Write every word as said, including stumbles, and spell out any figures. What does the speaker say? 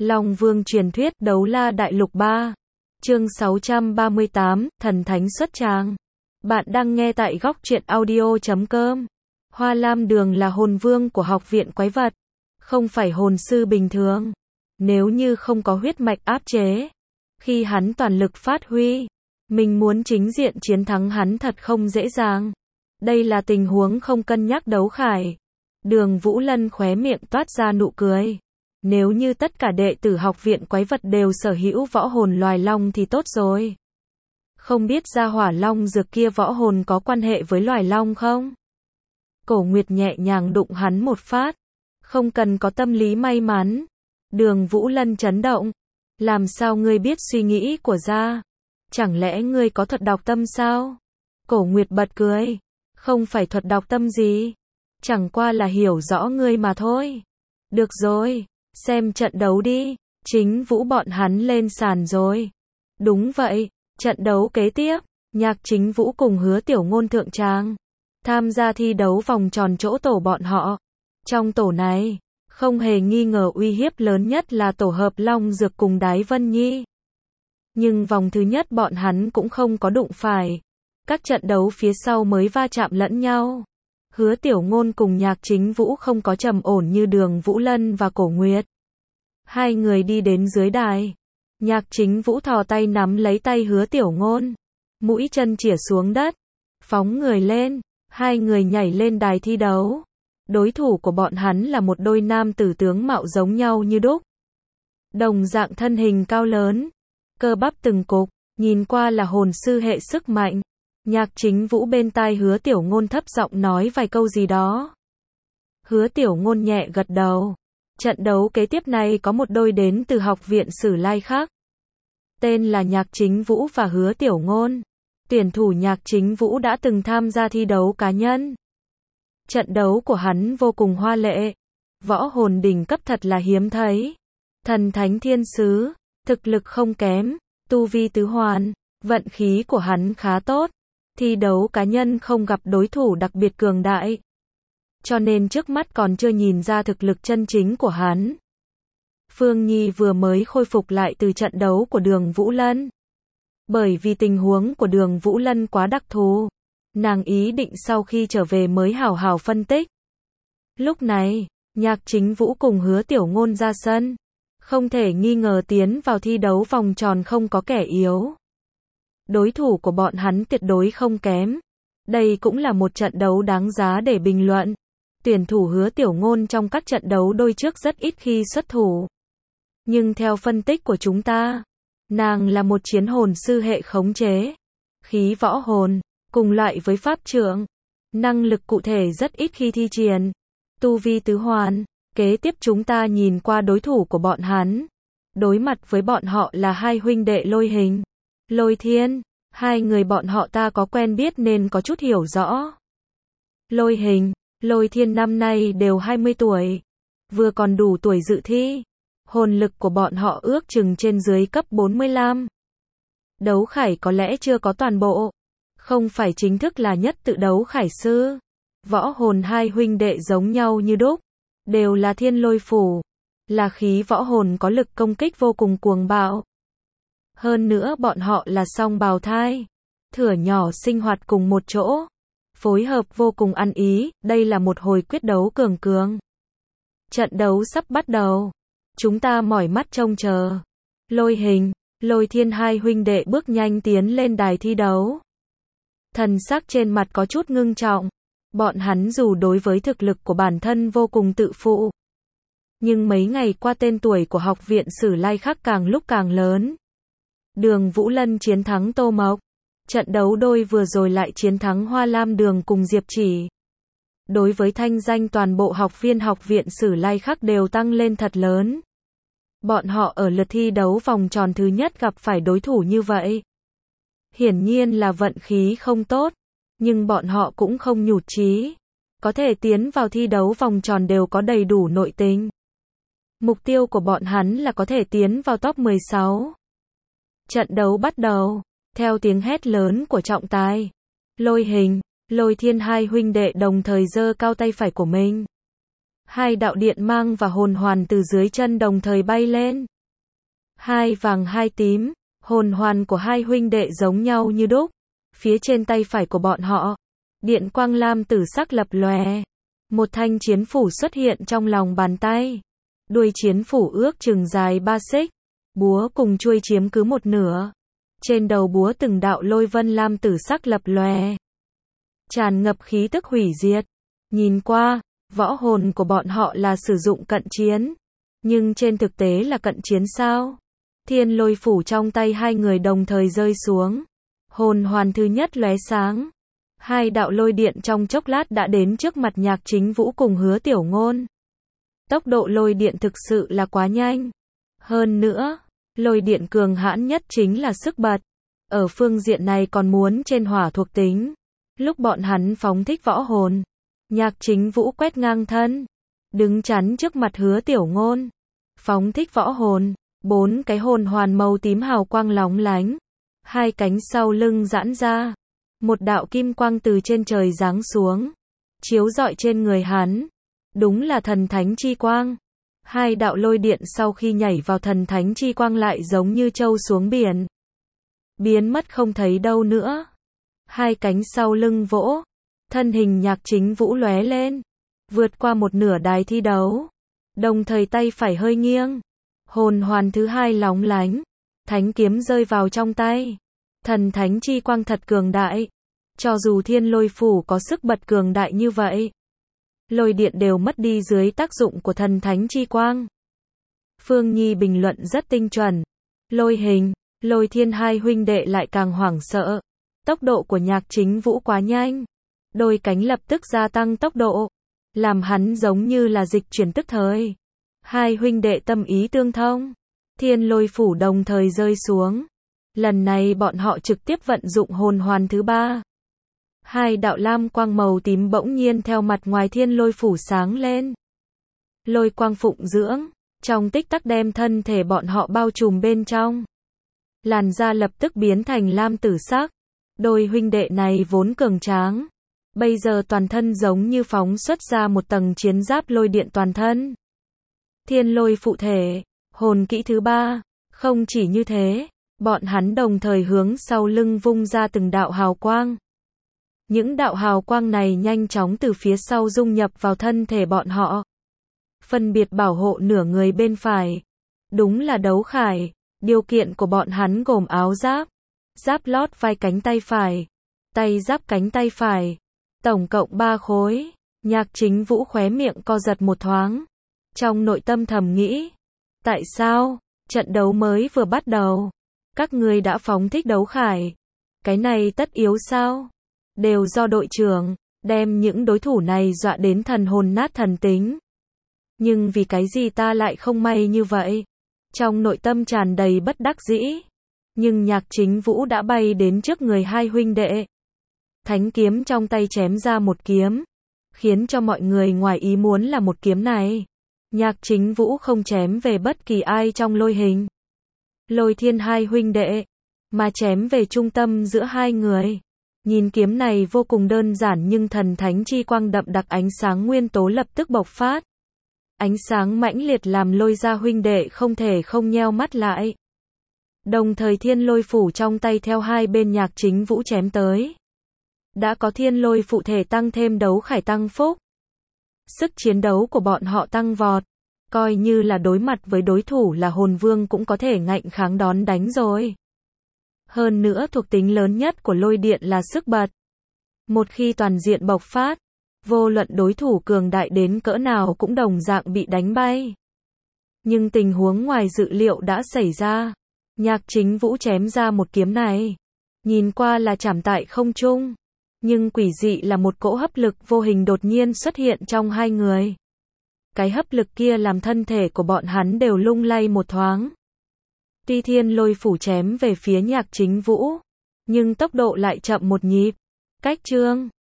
Long Vương truyền thuyết Đấu La Đại Lục ba. Chương sáu trăm ba mươi tám, Thần Thánh xuất tràng. Bạn đang nghe tại góc truyện audio chấm com. Hoa Lam Đường là hồn vương của học viện quái vật, không phải hồn sư bình thường. Nếu như không có huyết mạch áp chế, khi hắn toàn lực phát huy, mình muốn chính diện chiến thắng hắn thật không dễ dàng. Đây là tình huống không cân nhắc đấu khải. Đường Vũ Lân khóe miệng toát ra nụ cười. Nếu như tất cả đệ tử học viện quái vật đều sở hữu võ hồn loài long thì tốt rồi. Không biết ra hỏa long dược kia võ hồn có quan hệ với loài long không? Cổ Nguyệt nhẹ nhàng đụng hắn một phát. Không cần có tâm lý may mắn. Đường Vũ Lân chấn động. Làm sao ngươi biết suy nghĩ của gia? Chẳng lẽ ngươi có thuật đọc tâm sao? Cổ Nguyệt bật cười. Không phải thuật đọc tâm gì. Chẳng qua là hiểu rõ ngươi mà thôi. Được rồi, xem trận đấu đi. Chính Vũ bọn hắn lên sàn rồi. Đúng vậy, trận đấu kế tiếp, Nhạc Chính Vũ cùng Hứa Tiểu Ngôn thượng tràng, tham gia thi đấu vòng tròn chỗ tổ bọn họ. Trong tổ này, không hề nghi ngờ uy hiếp lớn nhất là tổ hợp Long Dược cùng Đái Vân Nhi. Nhưng vòng thứ nhất bọn hắn cũng không có đụng phải. Các trận đấu phía sau mới va chạm lẫn nhau. Hứa Tiểu Ngôn cùng Nhạc Chính Vũ không có trầm ổn như Đường Vũ Lân và Cổ Nguyệt. Hai người đi đến dưới đài. Nhạc Chính Vũ thò tay nắm lấy tay Hứa Tiểu Ngôn. Mũi chân chĩa xuống đất. Phóng người lên. Hai người nhảy lên đài thi đấu. Đối thủ của bọn hắn là một đôi nam tử tướng mạo giống nhau như đúc. Đồng dạng thân hình cao lớn. Cơ bắp từng cục. Nhìn qua là hồn sư hệ sức mạnh. Nhạc Chính Vũ bên tai Hứa Tiểu Ngôn thấp giọng nói vài câu gì đó. Hứa Tiểu Ngôn nhẹ gật đầu. Trận đấu kế tiếp này có một đôi đến từ học viện Sử Lai khác. Tên là Nhạc Chính Vũ và Hứa Tiểu Ngôn. Tuyển thủ Nhạc Chính Vũ đã từng tham gia thi đấu cá nhân. Trận đấu của hắn vô cùng hoa lệ. Võ hồn đỉnh cấp thật là hiếm thấy. Thần Thánh Thiên Sứ, thực lực không kém, tu vi tứ hoàn, vận khí của hắn khá tốt. Thi đấu cá nhân không gặp đối thủ đặc biệt cường đại. Cho nên trước mắt còn chưa nhìn ra thực lực chân chính của hắn. Phương Nhi vừa mới khôi phục lại từ trận đấu của Đường Vũ Lân. Bởi vì tình huống của Đường Vũ Lân quá đặc thù, nàng ý định sau khi trở về mới hào hào phân tích. Lúc này, Nhạc Chính Vũ cùng Hứa Tiểu Ngôn ra sân. Không thể nghi ngờ tiến vào thi đấu vòng tròn không có kẻ yếu. Đối thủ của bọn hắn tuyệt đối không kém. Đây cũng là một trận đấu đáng giá để bình luận. Tuyển thủ Hứa Tiểu Ngôn trong các trận đấu đôi trước rất ít khi xuất thủ. Nhưng theo phân tích của chúng ta, nàng là một chiến hồn sư hệ khống chế. Khí võ hồn, cùng loại với pháp trượng. Năng lực cụ thể rất ít khi thi triển. Tu vi tứ hoàn. Kế tiếp chúng ta nhìn qua đối thủ của bọn hắn. Đối mặt với bọn họ là hai huynh đệ Lôi Hình, Lôi Thiên. Hai người bọn họ ta có quen biết nên có chút hiểu rõ. Lôi Hình, Lôi Thiên năm nay đều hai mươi tuổi. Vừa còn đủ tuổi dự thi. Hồn lực của bọn họ ước chừng trên dưới cấp bốn mươi lăm. Đấu khải có lẽ chưa có toàn bộ. Không phải chính thức là nhất tự đấu khải sư. Võ hồn hai huynh đệ giống nhau như đúc. Đều là thiên lôi phủ. Là khí võ hồn có lực công kích vô cùng cuồng bạo. Hơn nữa bọn họ là song bào thai. Thửa nhỏ sinh hoạt cùng một chỗ. Phối hợp vô cùng ăn ý. Đây là một hồi quyết đấu cường cường. Trận đấu sắp bắt đầu. Chúng ta mỏi mắt trông chờ. Lôi Hình, Lôi Thiên hai huynh đệ bước nhanh tiến lên đài thi đấu. Thần sắc trên mặt có chút ngưng trọng. Bọn hắn dù đối với thực lực của bản thân vô cùng tự phụ. Nhưng mấy ngày qua tên tuổi của học viện Sử Lai khác càng lúc càng lớn. Đường Vũ Lân chiến thắng Tô Mộc. Trận đấu đôi vừa rồi lại chiến thắng Hoa Lam Đường cùng Diệp Chỉ. Đối với thanh danh toàn bộ học viên học viện Sử Lai khác đều tăng lên thật lớn. Bọn họ ở lượt thi đấu vòng tròn thứ nhất gặp phải đối thủ như vậy. Hiển nhiên là vận khí không tốt. Nhưng bọn họ cũng không nhụt chí. Có thể tiến vào thi đấu vòng tròn đều có đầy đủ nội tình. Mục tiêu của bọn hắn là có thể tiến vào top mười sáu. Trận đấu bắt đầu. Theo tiếng hét lớn của trọng tài, Lôi Hình, Lôi Thiên hai huynh đệ đồng thời giơ cao tay phải của mình. Hai đạo điện mang và hồn hoàn từ dưới chân đồng thời bay lên. Hai vàng hai tím, hồn hoàn của hai huynh đệ giống nhau như đúc. Phía trên tay phải của bọn họ, điện quang lam tử sắc lập lòe. Một thanh chiến phủ xuất hiện trong lòng bàn tay. Đuôi chiến phủ ước chừng dài ba xích. Búa cùng chuôi chiếm cứ một nửa. Trên đầu búa từng đạo lôi vân lam tử sắc lập lòe. Tràn ngập khí tức hủy diệt. Nhìn qua, võ hồn của bọn họ là sử dụng cận chiến. Nhưng trên thực tế là cận chiến sao? Thiên lôi phủ trong tay hai người đồng thời rơi xuống. Hồn hoàn thứ nhất lóe sáng. Hai đạo lôi điện trong chốc lát đã đến trước mặt Nhạc Chính Vũ cùng Hứa Tiểu Ngôn. Tốc độ lôi điện thực sự là quá nhanh. Hơn nữa, lôi điện cường hãn nhất chính là sức bật. Ở phương diện này còn muốn trên hỏa thuộc tính. Lúc bọn hắn phóng thích võ hồn, Nhạc Chính Vũ quét ngang thân, đứng chắn trước mặt Hứa Tiểu Ngôn. Phóng thích võ hồn, bốn cái hồn hoàn màu tím hào quang lóng lánh. Hai cánh sau lưng giãn ra. Một đạo kim quang từ trên trời giáng xuống, chiếu rọi trên người hắn. Đúng là thần thánh chi quang. Hai đạo lôi điện sau khi nhảy vào thần thánh chi quang lại giống như trâu xuống biển. Biến mất không thấy đâu nữa. Hai cánh sau lưng vỗ. Thân hình Nhạc Chính Vũ lóe lên. Vượt qua một nửa đài thi đấu. Đồng thời tay phải hơi nghiêng. Hồn hoàn thứ hai lóng lánh. Thánh kiếm rơi vào trong tay. Thần thánh chi quang thật cường đại. Cho dù thiên lôi phủ có sức bật cường đại như vậy, lôi điện đều mất đi dưới tác dụng của thần thánh chi quang. Phương Nhi bình luận rất tinh chuẩn. Lôi hình, lôi thiên hai huynh đệ lại càng hoảng sợ. Tốc độ của Nhạc Chính Vũ quá nhanh. Đôi cánh lập tức gia tăng tốc độ. Làm hắn giống như là dịch chuyển tức thời. Hai huynh đệ tâm ý tương thông. Thiên lôi phủ đồng thời rơi xuống. Lần này bọn họ trực tiếp vận dụng hồn hoàn thứ ba. Hai đạo lam quang màu tím bỗng nhiên theo mặt ngoài thiên lôi phủ sáng lên. Lôi quang phụng dưỡng, trong tích tắc đem thân thể bọn họ bao trùm bên trong. Làn da lập tức biến thành lam tử sắc. Đôi huynh đệ này vốn cường tráng. Bây giờ toàn thân giống như phóng xuất ra một tầng chiến giáp lôi điện toàn thân. Thiên lôi phụ thể, hồn kỹ thứ ba. Không chỉ như thế, bọn hắn đồng thời hướng sau lưng vung ra từng đạo hào quang. Những đạo hào quang này nhanh chóng từ phía sau dung nhập vào thân thể bọn họ. Phân biệt bảo hộ nửa người bên phải. Đúng là đấu khải. Điều kiện của bọn hắn gồm áo giáp, giáp lót vai cánh tay phải, tay giáp cánh tay phải. Tổng cộng ba khối. Nhạc Chính Vũ khóe miệng co giật một thoáng. Trong nội tâm thầm nghĩ. Tại sao? Trận đấu mới vừa bắt đầu. Các ngươi đã phóng thích đấu khải. Cái này tất yếu sao? Đều do đội trưởng đem những đối thủ này dọa đến thần hồn nát thần tính. Nhưng vì cái gì ta lại không may như vậy? Trong nội tâm tràn đầy bất đắc dĩ. Nhưng Nhạc Chính Vũ đã bay đến trước người hai huynh đệ. Thánh kiếm trong tay chém ra một kiếm. Khiến cho mọi người ngoài ý muốn là một kiếm này. Nhạc Chính Vũ không chém về bất kỳ ai trong lôi hình. Lôi thiên hai huynh đệ. Mà chém về trung tâm giữa hai người. Nhìn kiếm này vô cùng đơn giản nhưng thần thánh chi quang đậm đặc ánh sáng nguyên tố lập tức bộc phát. Ánh sáng mãnh liệt làm lôi ra huynh đệ không thể không nheo mắt lại. Đồng thời thiên lôi phủ trong tay theo hai bên Nhạc Chính Vũ chém tới. Đã có thiên lôi phụ thể tăng thêm đấu khải tăng phúc. Sức chiến đấu của bọn họ tăng vọt. Coi như là đối mặt với đối thủ là hồn vương cũng có thể ngạnh kháng đón đánh rồi. Hơn nữa thuộc tính lớn nhất của lôi điện là sức bật. Một khi toàn diện bộc phát, vô luận đối thủ cường đại đến cỡ nào cũng đồng dạng bị đánh bay. Nhưng tình huống ngoài dự liệu đã xảy ra. Nhạc Chính Vũ chém ra một kiếm này. Nhìn qua là chạm tại không trung. Nhưng quỷ dị là một cỗ hấp lực vô hình đột nhiên xuất hiện trong hai người. Cái hấp lực kia làm thân thể của bọn hắn đều lung lay một thoáng. Tuy thiên lôi phủ chém về phía Nhạc Chính Vũ, nhưng tốc độ lại chậm một nhịp. Cách chương